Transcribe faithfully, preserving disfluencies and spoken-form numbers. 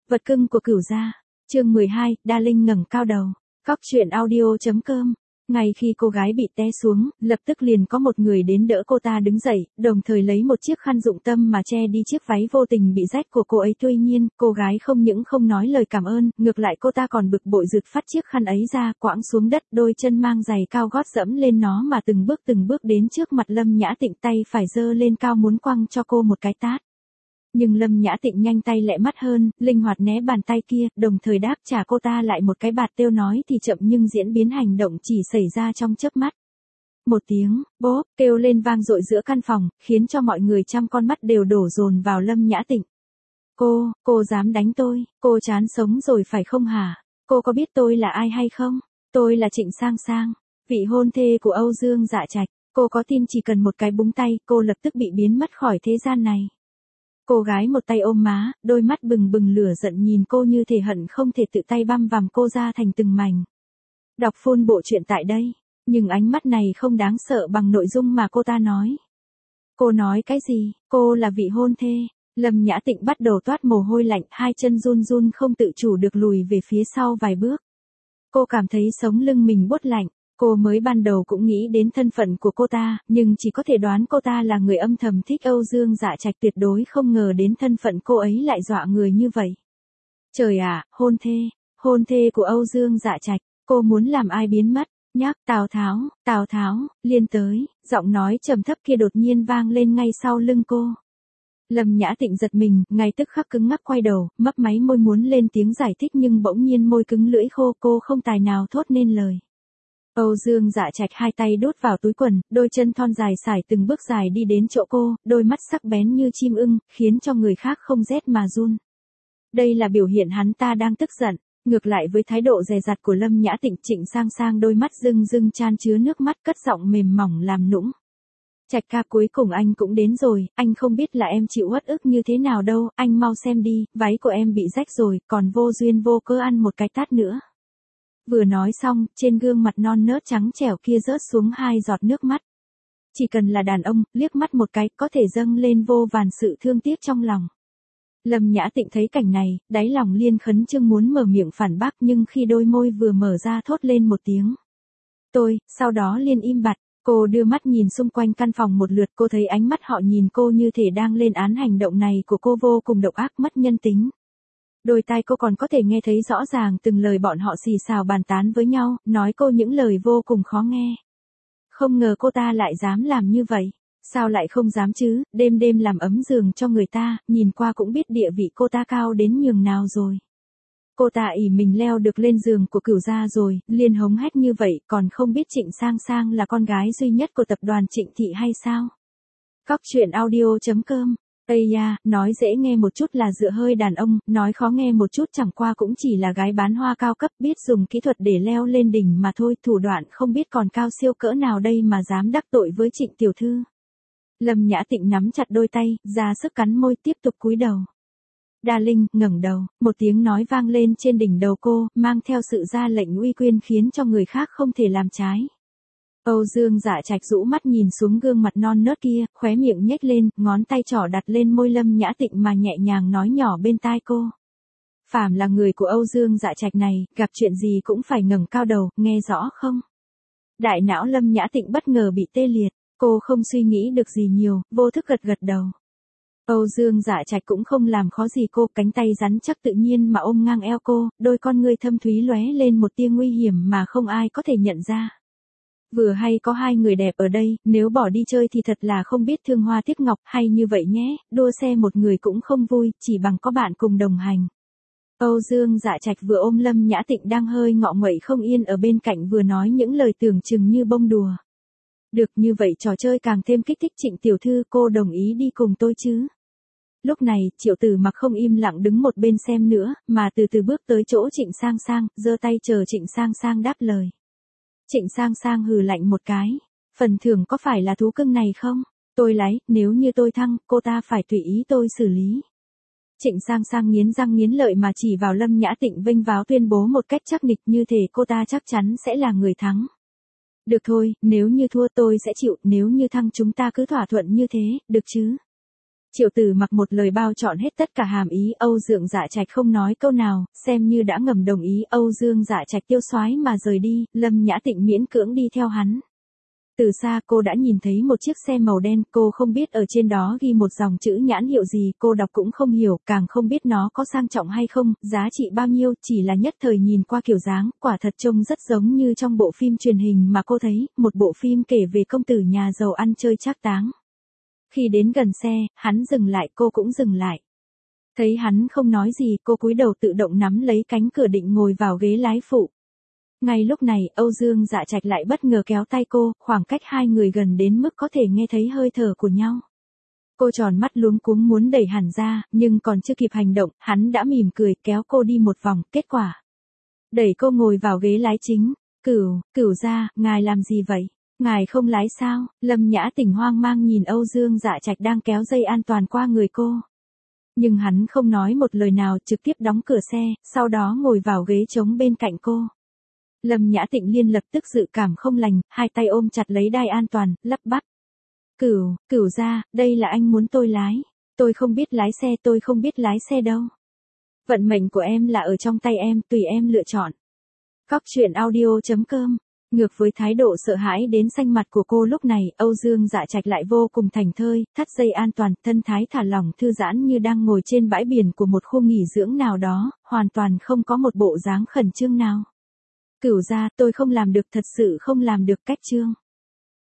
Vật cưng của Cửu gia. Chương mười hai, Đa Linh ngẩng cao đầu. Cóc truyện audio chấm com. Ngay khi cô gái bị té xuống, lập tức liền có một người đến đỡ cô ta đứng dậy, đồng thời lấy một chiếc khăn dụng tâm mà che đi chiếc váy vô tình bị rách của cô ấy. Tuy nhiên, cô gái không những không nói lời cảm ơn, ngược lại cô ta còn bực bội rực phát chiếc khăn ấy ra, quãng xuống đất, đôi chân mang giày cao gót dẫm lên nó mà từng bước từng bước đến trước mặt Lâm Nhã Tịnh, tay phải giơ lên cao muốn quăng cho cô một cái tát. Nhưng Lâm Nhã Tịnh nhanh tay lẹ mắt hơn, linh hoạt né bàn tay kia, đồng thời đáp trả cô ta lại một cái bạt têu. Nói thì chậm nhưng diễn biến hành động chỉ xảy ra trong chớp mắt. Một tiếng, bốp, kêu lên vang dội giữa căn phòng, khiến cho mọi người trăm con mắt đều đổ dồn vào Lâm Nhã Tịnh. Cô, cô dám đánh tôi, cô chán sống rồi phải không hả? Cô có biết tôi là ai hay không? Tôi là Trịnh Sang Sang, vị hôn thê của Âu Dương Dạ Trạch. Cô có tin chỉ cần một cái búng tay, cô lập tức bị biến mất khỏi thế gian này. Cô gái một tay ôm má, đôi mắt bừng bừng lửa giận nhìn cô như thể hận không thể tự tay băm vằm cô ra thành từng mảnh. Đọc full bộ truyện tại đây, nhưng ánh mắt này không đáng sợ bằng nội dung mà cô ta nói. Cô nói cái gì? Cô là vị hôn thê. Lâm Nhã Tịnh bắt đầu toát mồ hôi lạnh, hai chân run run không tự chủ được lùi về phía sau vài bước. Cô cảm thấy sống lưng mình buốt lạnh. Cô mới ban đầu cũng nghĩ đến thân phận của cô ta, nhưng chỉ có thể đoán cô ta là người âm thầm thích Âu Dương Dạ Trạch, tuyệt đối không ngờ đến thân phận cô ấy lại dọa người như vậy. Trời ạ, hôn thê, hôn thê của Âu Dương Dạ Trạch, cô muốn làm ai biến mất? Nhắc, Tào Tháo, Tào Tháo, liên tới, giọng nói trầm thấp kia đột nhiên vang lên ngay sau lưng cô. Lâm Nhã Tịnh giật mình, ngay tức khắc cứng ngắc quay đầu, mấp máy môi muốn lên tiếng giải thích nhưng bỗng nhiên môi cứng lưỡi khô, cô không tài nào thốt nên lời. Âu Dương Dạ Trạch hai tay đút vào túi quần, đôi chân thon dài sải từng bước dài đi đến chỗ cô, đôi mắt sắc bén như chim ưng, khiến cho người khác không rét mà run. Đây là biểu hiện hắn ta đang tức giận. Ngược lại với thái độ dè dặt của Lâm Nhã Tịnh, Trịnh Sang Sang đôi mắt rưng rưng chan chứa nước mắt, cất giọng mềm mỏng làm nũng. Trạch ca, cuối cùng anh cũng đến rồi, anh không biết là em chịu uất ức như thế nào đâu, anh mau xem đi, váy của em bị rách rồi, còn vô duyên vô cớ ăn một cái tát nữa. Vừa nói xong, trên gương mặt non nớt trắng trẻo kia rớt xuống hai giọt nước mắt. Chỉ cần là đàn ông, liếc mắt một cái, có thể dâng lên vô vàn sự thương tiếc trong lòng. Lâm Nhã Tịnh thấy cảnh này, đáy lòng liên khấn trương muốn mở miệng phản bác, nhưng khi đôi môi vừa mở ra thốt lên một tiếng. Tôi, sau đó liền im bặt. Cô đưa mắt nhìn xung quanh căn phòng một lượt, cô thấy ánh mắt họ nhìn cô như thể đang lên án hành động này của cô vô cùng độc ác, mất nhân tính. Đôi tai cô còn có thể nghe thấy rõ ràng từng lời bọn họ xì xào bàn tán với nhau, nói cô những lời vô cùng khó nghe. Không ngờ cô ta lại dám làm như vậy. Sao lại không dám chứ, đêm đêm làm ấm giường cho người ta, nhìn qua cũng biết địa vị cô ta cao đến nhường nào rồi. Cô ta ỷ mình leo được lên giường của Cửu gia rồi, liền hống hét như vậy, còn không biết Trịnh Sang Sang là con gái duy nhất của tập đoàn Trịnh Thị hay sao? Cóc truyện audio chấm com. Ây da, nói dễ nghe một chút là dựa hơi đàn ông, nói khó nghe một chút chẳng qua cũng chỉ là gái bán hoa cao cấp, biết dùng kỹ thuật để leo lên đỉnh mà thôi, thủ đoạn không biết còn cao siêu cỡ nào đây mà dám đắc tội với Trịnh tiểu thư. Lâm Nhã Tịnh nắm chặt đôi tay, ra sức cắn môi, tiếp tục cúi đầu. Đa Linh, ngẩng đầu, một tiếng nói vang lên trên đỉnh đầu cô, mang theo sự ra lệnh uy quyền khiến cho người khác không thể làm trái. Âu Dương Dạ Trạch rũ mắt nhìn xuống gương mặt non nớt kia, khóe miệng nhếch lên, ngón tay trỏ đặt lên môi Lâm Nhã Tịnh mà nhẹ nhàng nói nhỏ bên tai cô. Phàm là người của Âu Dương Dạ Trạch này, gặp chuyện gì cũng phải ngẩng cao đầu, nghe rõ không? Đại não Lâm Nhã Tịnh bất ngờ bị tê liệt, cô không suy nghĩ được gì nhiều, vô thức gật gật đầu. Âu Dương Dạ Trạch cũng không làm khó gì cô, cánh tay rắn chắc tự nhiên mà ôm ngang eo cô, đôi con ngươi thâm thúy lóe lên một tia nguy hiểm mà không ai có thể nhận ra. Vừa hay có hai người đẹp ở đây, nếu bỏ đi chơi thì thật là không biết thương hoa tiếc ngọc, hay như vậy nhé, đua xe một người cũng không vui, chỉ bằng có bạn cùng đồng hành. Âu Dương Dạ Trạch vừa ôm Lâm Nhã Tịnh đang hơi ngọ nguậy không yên ở bên cạnh, vừa nói những lời tưởng chừng như bông đùa. Được, như vậy trò chơi càng thêm kích thích. Trịnh tiểu thư, cô đồng ý đi cùng tôi chứ? Lúc này, Triệu Tử Mặc không im lặng đứng một bên xem nữa, mà từ từ bước tới chỗ Trịnh Sang Sang, giơ tay chờ Trịnh Sang Sang đáp lời. Trịnh Sang Sang hừ lạnh một cái. Phần thưởng có phải là thú cưng này không? Tôi lấy, nếu như tôi thăng, cô ta phải tùy ý tôi xử lý. Trịnh Sang Sang nghiến răng nghiến lợi mà chỉ vào Lâm Nhã Tịnh vênh váo tuyên bố một cách chắc nịch, như thể cô ta chắc chắn sẽ là người thắng. Được thôi, nếu như thua tôi sẽ chịu, nếu như thăng chúng ta cứ thỏa thuận như thế, được chứ? Triệu Tử Mặc một lời bao trọn hết tất cả hàm ý, Âu Dương Dạ Trạch không nói câu nào, xem như đã ngầm đồng ý. Âu Dương Dạ Trạch tiêu xoái mà rời đi, Lâm Nhã Tịnh miễn cưỡng đi theo hắn. Từ xa cô đã nhìn thấy một chiếc xe màu đen, cô không biết ở trên đó ghi một dòng chữ nhãn hiệu gì, cô đọc cũng không hiểu, càng không biết nó có sang trọng hay không, giá trị bao nhiêu, chỉ là nhất thời nhìn qua kiểu dáng, quả thật trông rất giống như trong bộ phim truyền hình mà cô thấy, một bộ phim kể về công tử nhà giàu ăn chơi trác táng. Khi đến gần xe, hắn dừng lại, cô cũng dừng lại. Thấy hắn không nói gì, cô cúi đầu tự động nắm lấy cánh cửa định ngồi vào ghế lái phụ. Ngay lúc này, Âu Dương Dạ Trạch lại bất ngờ kéo tay cô, khoảng cách hai người gần đến mức có thể nghe thấy hơi thở của nhau. Cô tròn mắt luống cuống muốn đẩy hẳn ra, nhưng còn chưa kịp hành động, hắn đã mỉm cười kéo cô đi một vòng, kết quả. Đẩy cô ngồi vào ghế lái chính. Cửu, Cửu gia, ngài làm gì vậy? Ngài không lái sao? Lâm Nhã Tĩnh hoang mang nhìn Âu Dương Dạ Trạch đang kéo dây an toàn qua người cô. Nhưng hắn không nói một lời nào, trực tiếp đóng cửa xe, sau đó ngồi vào ghế trống bên cạnh cô. Lâm Nhã Tịnh Liên lập tức dự cảm không lành, hai tay ôm chặt lấy đai an toàn, lắp bắp. Cửu, Cửu gia, đây là anh muốn tôi lái. Tôi không biết lái xe, tôi không biết lái xe đâu. Vận mệnh của em là ở trong tay em, tùy em lựa chọn. Cóc truyện audio chấm com. Ngược với thái độ sợ hãi đến xanh mặt của cô lúc này, Âu Dương Dạ Trạch lại vô cùng thảnh thơi, thắt dây an toàn, thân thái thả lỏng thư giãn như đang ngồi trên bãi biển của một khu nghỉ dưỡng nào đó, hoàn toàn không có một bộ dáng khẩn trương nào. Cửu gia, tôi không làm được, thật sự không làm được. Cách chương